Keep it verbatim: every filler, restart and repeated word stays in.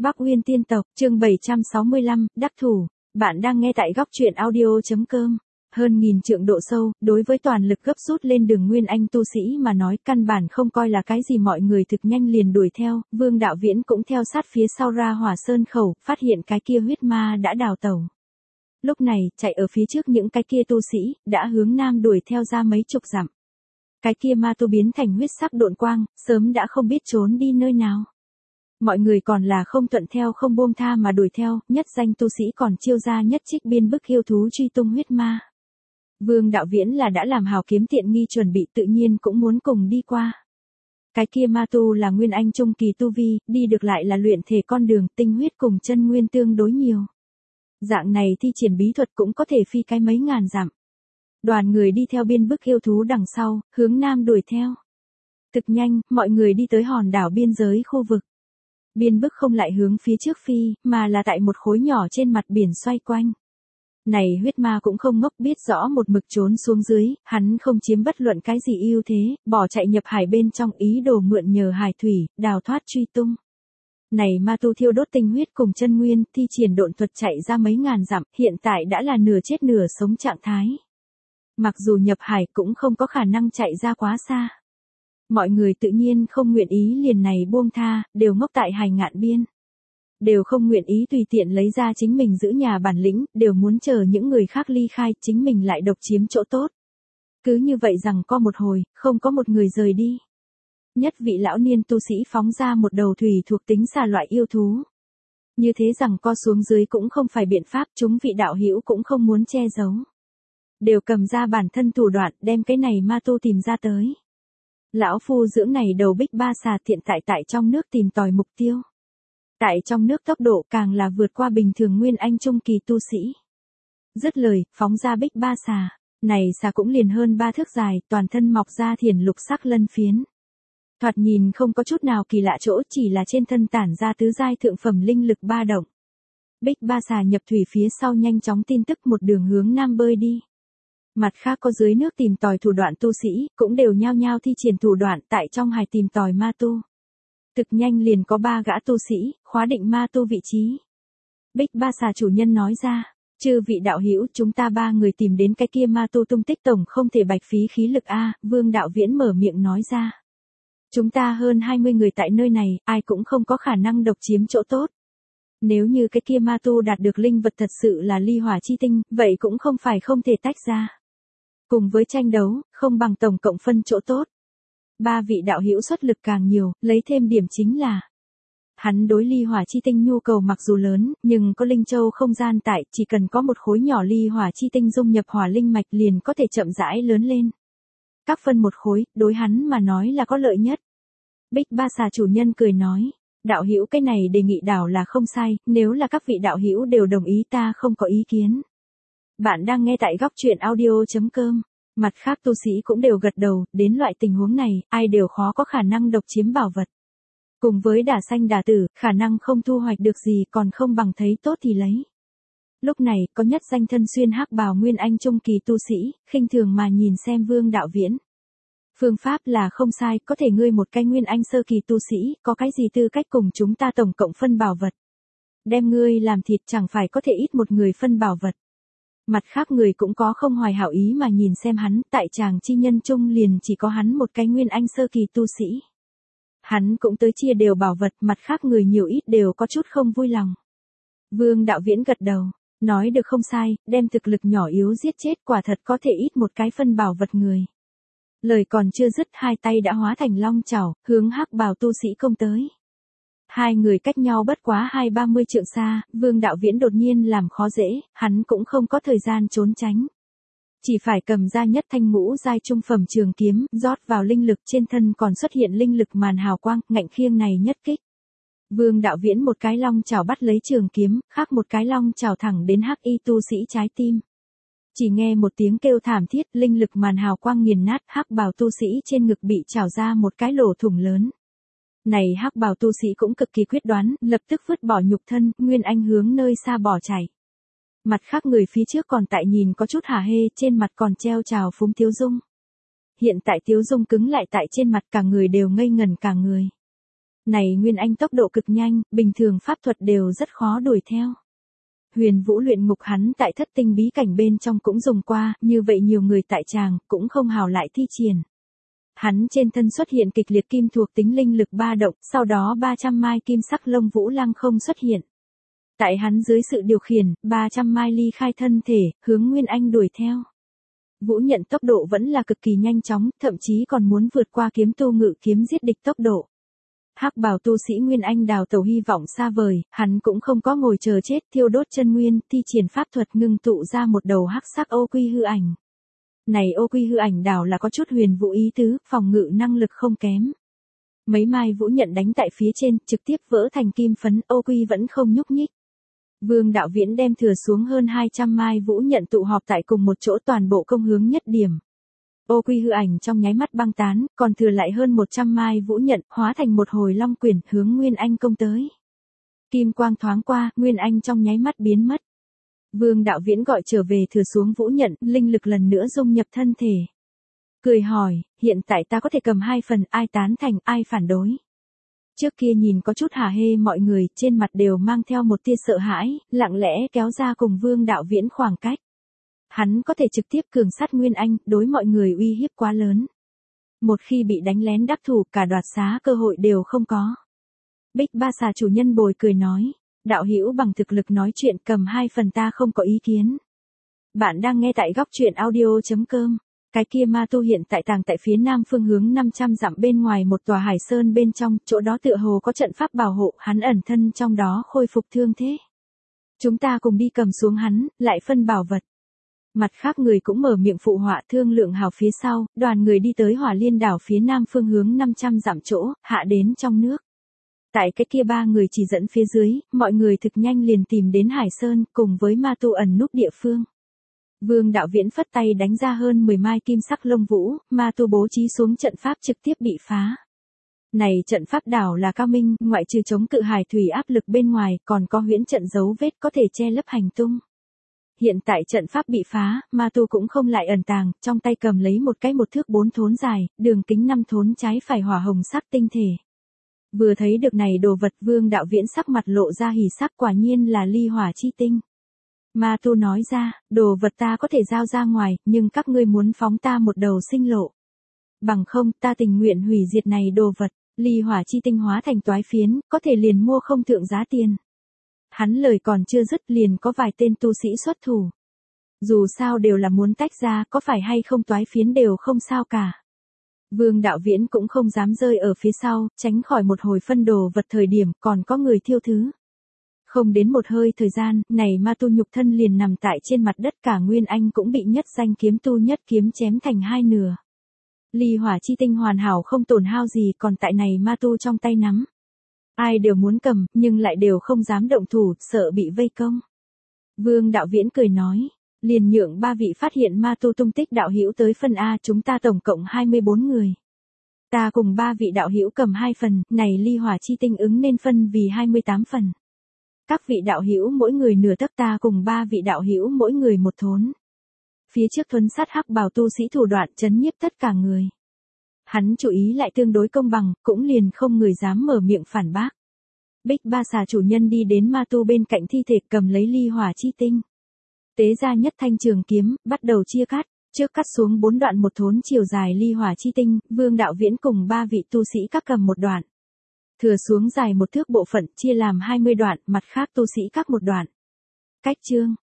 Bắc Uyên tiên tộc, chương bảy trăm sáu mươi lăm, đắc thủ. Bạn đang nghe tại góc truyện audio.com. Hơn nghìn trượng độ sâu, đối với toàn lực gấp rút lên đường Nguyên Anh tu sĩ mà nói căn bản không coi là cái gì, mọi người thực nhanh liền đuổi theo, Vương Đạo Viễn cũng theo sát phía sau ra Hỏa Sơn khẩu, phát hiện cái kia huyết ma đã đào tẩu. Lúc này, chạy ở phía trước những cái kia tu sĩ, đã hướng nam đuổi theo ra mấy chục dặm. Cái kia ma tu biến thành huyết sắc độn quang, sớm đã không biết trốn đi nơi nào. Mọi người còn là không thuận theo không buông tha mà đuổi theo, nhất danh tu sĩ còn chiêu ra nhất trích biên bức yêu thú truy tung huyết ma. Vương Đạo Viễn là đã làm hào kiếm tiện nghi chuẩn bị, tự nhiên cũng muốn cùng đi qua. Cái kia ma tu là Nguyên Anh trung kỳ tu vi, đi được lại là luyện thể con đường, tinh huyết cùng chân nguyên tương đối nhiều. Dạng này thi triển bí thuật cũng có thể phi cái mấy ngàn dặm. Đoàn người đi theo biên bức yêu thú đằng sau, hướng nam đuổi theo. Thực nhanh, mọi người đi tới hòn đảo biên giới khu vực. Biên bức không lại hướng phía trước phi, mà là tại một khối nhỏ trên mặt biển xoay quanh. Này huyết ma cũng không ngốc, biết rõ một mực trốn xuống dưới, hắn không chiếm bất luận cái gì ưu thế, bỏ chạy nhập hải bên trong, ý đồ mượn nhờ hải thủy, đào thoát truy tung. Này ma tu thiêu đốt tinh huyết cùng chân nguyên, thi triển độn thuật chạy ra mấy ngàn dặm, hiện tại đã là nửa chết nửa sống trạng thái. Mặc dù nhập hải cũng không có khả năng chạy ra quá xa. Mọi người tự nhiên không nguyện ý liền này buông tha, đều ngốc tại hải ngạn biên. Đều không nguyện ý tùy tiện lấy ra chính mình giữ nhà bản lĩnh, đều muốn chờ những người khác ly khai, chính mình lại độc chiếm chỗ tốt. Cứ như vậy rằng có một hồi, không có một người rời đi. Nhất vị lão niên tu sĩ phóng ra một đầu thủy thuộc tính xà loại yêu thú. Như thế rằng co xuống dưới cũng không phải biện pháp, chúng vị đạo hữu cũng không muốn che giấu. Đều cầm ra bản thân thủ đoạn, đem cái này ma tu tìm ra tới. Lão phu dưỡng này đầu bích ba xà thiện tại tại trong nước tìm tòi mục tiêu. Tại trong nước tốc độ càng là vượt qua bình thường Nguyên Anh trung kỳ tu sĩ. Dứt lời, phóng ra bích ba xà. Này xà cũng liền hơn ba thước dài, toàn thân mọc ra thiền lục sắc lân phiến. Thoạt nhìn không có chút nào kỳ lạ chỗ, chỉ là trên thân tản ra tứ giai thượng phẩm linh lực ba động. Bích ba xà nhập thủy phía sau nhanh chóng tin tức một đường hướng nam bơi đi. Mặt khác có dưới nước tìm tòi thủ đoạn tu sĩ, cũng đều nhao nhao thi triển thủ đoạn tại trong hải tìm tòi ma tu. Thực nhanh liền có ba gã tu sĩ, khóa định ma tu vị trí. Bích ba xà chủ nhân nói ra, chư vị đạo hữu, chúng ta ba người tìm đến cái kia ma tu tung tích tổng không thể bạch phí khí lực a. Vương Đạo Viễn mở miệng nói ra. Chúng ta hơn hai mươi người tại nơi này, ai cũng không có khả năng độc chiếm chỗ tốt. Nếu như cái kia ma tu đạt được linh vật thật sự là ly hỏa chi tinh, vậy cũng không phải không thể tách ra. Cùng với tranh đấu, không bằng tổng cộng phân chỗ tốt. Ba vị đạo hữu xuất lực càng nhiều, lấy thêm điểm chính là hắn đối ly hỏa chi tinh nhu cầu mặc dù lớn, nhưng có linh châu không gian tại, chỉ cần có một khối nhỏ ly hỏa chi tinh dung nhập hỏa linh mạch liền có thể chậm rãi lớn lên. Các phân một khối, đối hắn mà nói là có lợi nhất. Bích ba xà chủ nhân cười nói, đạo hữu cái này đề nghị đảo là không sai, nếu là các vị đạo hữu đều đồng ý ta không có ý kiến. Bạn đang nghe tại góc truyện audio.com. Mặt khác tu sĩ cũng đều gật đầu, đến loại tình huống này, ai đều khó có khả năng độc chiếm bảo vật. Cùng với đả sanh đả tử, khả năng không thu hoạch được gì còn không bằng thấy tốt thì lấy. Lúc này, có nhất danh thân xuyên hắc bào Nguyên Anh trung kỳ tu sĩ, khinh thường mà nhìn xem Vương Đạo Viễn. Phương pháp là không sai, có thể ngươi một cái Nguyên Anh sơ kỳ tu sĩ, có cái gì tư cách cùng chúng ta tổng cộng phân bảo vật. Đem ngươi làm thịt chẳng phải có thể ít một người phân bảo vật. Mặt khác người cũng có không hoài hảo ý mà nhìn xem hắn, tại chàng chi nhân chung liền chỉ có hắn một cái Nguyên Anh sơ kỳ tu sĩ. Hắn cũng tới chia đều bảo vật, mặt khác người nhiều ít đều có chút không vui lòng. Vương Đạo Viễn gật đầu, nói được không sai, đem thực lực nhỏ yếu giết chết quả thật có thể ít một cái phân bảo vật người. Lời còn chưa dứt, hai tay đã hóa thành long chảo, hướng hắc bào tu sĩ công tới. Hai người cách nhau bất quá hai ba mươi trượng xa, Vương Đạo Viễn đột nhiên làm khó dễ, hắn cũng không có thời gian trốn tránh. Chỉ phải cầm ra nhất thanh ngũ giai trung phẩm trường kiếm, rót vào linh lực, trên thân còn xuất hiện linh lực màn hào quang, ngạnh khiêng này nhất kích. Vương Đạo Viễn một cái long chảo bắt lấy trường kiếm, khác một cái long chảo thẳng đến hắc y tu sĩ trái tim. Chỉ nghe một tiếng kêu thảm thiết, linh lực màn hào quang nghiền nát, hắc bào tu sĩ trên ngực bị chảo ra một cái lỗ thủng lớn. Này hắc bào tu sĩ cũng cực kỳ quyết đoán, lập tức vứt bỏ nhục thân, Nguyên Anh hướng nơi xa bỏ chạy. Mặt khác người phía trước còn tại nhìn có chút hả hê, trên mặt còn treo trào phúng Tiếu Dung. Hiện tại Tiếu Dung cứng lại tại trên mặt, cả người đều ngây ngẩn cả người. Này Nguyên Anh tốc độ cực nhanh, bình thường pháp thuật đều rất khó đuổi theo. Huyền Vũ luyện ngục hắn tại thất tinh bí cảnh bên trong cũng dùng qua, như vậy nhiều người tại tràng, cũng không hào lại thi triển. Hắn trên thân xuất hiện kịch liệt kim thuộc tính linh lực ba động, sau đó ba trăm mai kim sắc lông vũ lăng không xuất hiện. Tại hắn dưới sự điều khiển, ba trăm mai ly khai thân thể, hướng Nguyên Anh đuổi theo. Vũ nhận tốc độ vẫn là cực kỳ nhanh chóng, thậm chí còn muốn vượt qua kiếm tu ngự kiếm giết địch tốc độ. Hắc bào tu sĩ Nguyên Anh đào tẩu hy vọng xa vời, hắn cũng không có ngồi chờ chết, thiêu đốt chân nguyên, thi triển pháp thuật ngưng tụ ra một đầu hắc sắc ô quy hư ảnh. Này ô quy hư ảnh đào là có chút huyền vũ ý tứ, phòng ngự năng lực không kém. Mấy mai vũ nhận đánh tại phía trên, trực tiếp vỡ thành kim phấn, ô quy vẫn không nhúc nhích. Vương Đạo Viễn đem thừa xuống hơn hai trăm mai vũ nhận tụ họp tại cùng một chỗ, toàn bộ công hướng nhất điểm. Ô quy hư ảnh trong nháy mắt băng tán, còn thừa lại hơn một trăm mai vũ nhận, hóa thành một hồi long quyển, hướng Nguyên Anh công tới. Kim quang thoáng qua, Nguyên Anh trong nháy mắt biến mất. Vương Đạo Viễn gọi trở về thừa xuống vũ nhận, linh lực lần nữa dung nhập thân thể. Cười hỏi, hiện tại ta có thể cầm hai phần, ai tán thành, ai phản đối. Trước kia nhìn có chút hả hê mọi người, trên mặt đều mang theo một tia sợ hãi, lặng lẽ kéo ra cùng Vương Đạo Viễn khoảng cách. Hắn có thể trực tiếp cường sát Nguyên Anh, đối mọi người uy hiếp quá lớn. Một khi bị đánh lén đắc thủ, cả đoạt xá cơ hội đều không có. Bích Ba Xà chủ nhân bồi cười nói, đạo hữu bằng thực lực nói chuyện, cầm hai phần ta không có ý kiến. Bạn đang nghe tại góc truyện audio chấm com. Cái kia ma tu hiện tại tàng tại phía nam phương hướng năm trăm dặm bên ngoài một tòa hải sơn bên trong, chỗ đó tựa hồ có trận pháp bảo hộ, hắn ẩn thân trong đó khôi phục thương thế. Chúng ta cùng đi cầm xuống hắn, lại phân bảo vật. Mặt khác người cũng mở miệng phụ họa, thương lượng hào phía sau, đoàn người đi tới Hỏa Liên đảo phía nam phương hướng năm trăm dặm chỗ, hạ đến trong nước. Tại cái kia ba người chỉ dẫn phía dưới, mọi người thực nhanh liền tìm đến Hải Sơn, cùng với ma tu ẩn núp địa phương. Vương Đạo Viễn phất tay đánh ra hơn mười mai kim sắc lông vũ, ma tu bố trí xuống trận pháp trực tiếp bị phá. Này trận pháp đảo là cao minh, ngoại trừ chống cự hải thủy áp lực bên ngoài, còn có huyễn trận dấu vết có thể che lấp hành tung. Hiện tại trận pháp bị phá, ma tu cũng không lại ẩn tàng, trong tay cầm lấy một cái một thước bốn thốn dài, đường kính năm thốn trái phải hỏa hồng sắc tinh thể. Vừa thấy được này đồ vật, Vương Đạo Viễn sắc mặt lộ ra hỉ sắc, quả nhiên là ly hỏa chi tinh. Ma tu nói ra, đồ vật ta có thể giao ra ngoài, nhưng các ngươi muốn phóng ta một đầu sinh lộ. Bằng không, ta tình nguyện hủy diệt này đồ vật, ly hỏa chi tinh hóa thành toái phiến, có thể liền mua không thượng giá tiền. Hắn lời còn chưa dứt liền có vài tên tu sĩ xuất thủ. Dù sao đều là muốn tách ra, có phải hay không toái phiến đều không sao cả. Vương Đạo Viễn cũng không dám rơi ở phía sau, tránh khỏi một hồi phân đồ vật thời điểm còn có người thiêu thứ. Không đến một hơi thời gian, này ma tu nhục thân liền nằm tại trên mặt đất, cả Nguyên Anh cũng bị nhất danh kiếm tu nhất kiếm chém thành hai nửa. Ly hỏa chi tinh hoàn hảo không tổn hao gì, còn tại này ma tu trong tay nắm. Ai đều muốn cầm, nhưng lại đều không dám động thủ, sợ bị vây công. Vương Đạo Viễn cười nói, liền nhượng ba vị phát hiện ma tu tung tích đạo hữu tới phân A, chúng ta tổng cộng hai mươi bốn người. Ta cùng ba vị đạo hữu cầm hai phần, này ly hỏa chi tinh ứng nên phân vì hai mươi tám phần. Các vị đạo hữu mỗi người nửa tấc, ta cùng ba vị đạo hữu mỗi người một thốn. Phía trước thuấn sát hắc bào tu sĩ thủ đoạn chấn nhiếp tất cả người. Hắn chú ý lại tương đối công bằng, cũng liền không người dám mở miệng phản bác. Bích Ba Xà chủ nhân đi đến ma tu bên cạnh thi thể, cầm lấy ly hỏa chi tinh. Tế ra nhất thanh trường kiếm, bắt đầu chia cắt, trước cắt xuống bốn đoạn một thốn chiều dài ly hỏa chi tinh, Vương Đạo Viễn cùng ba vị tu sĩ các cầm một đoạn. Thừa xuống dài một thước bộ phận chia làm hai mươi đoạn, mặt khác tu sĩ các một đoạn. Cách chương,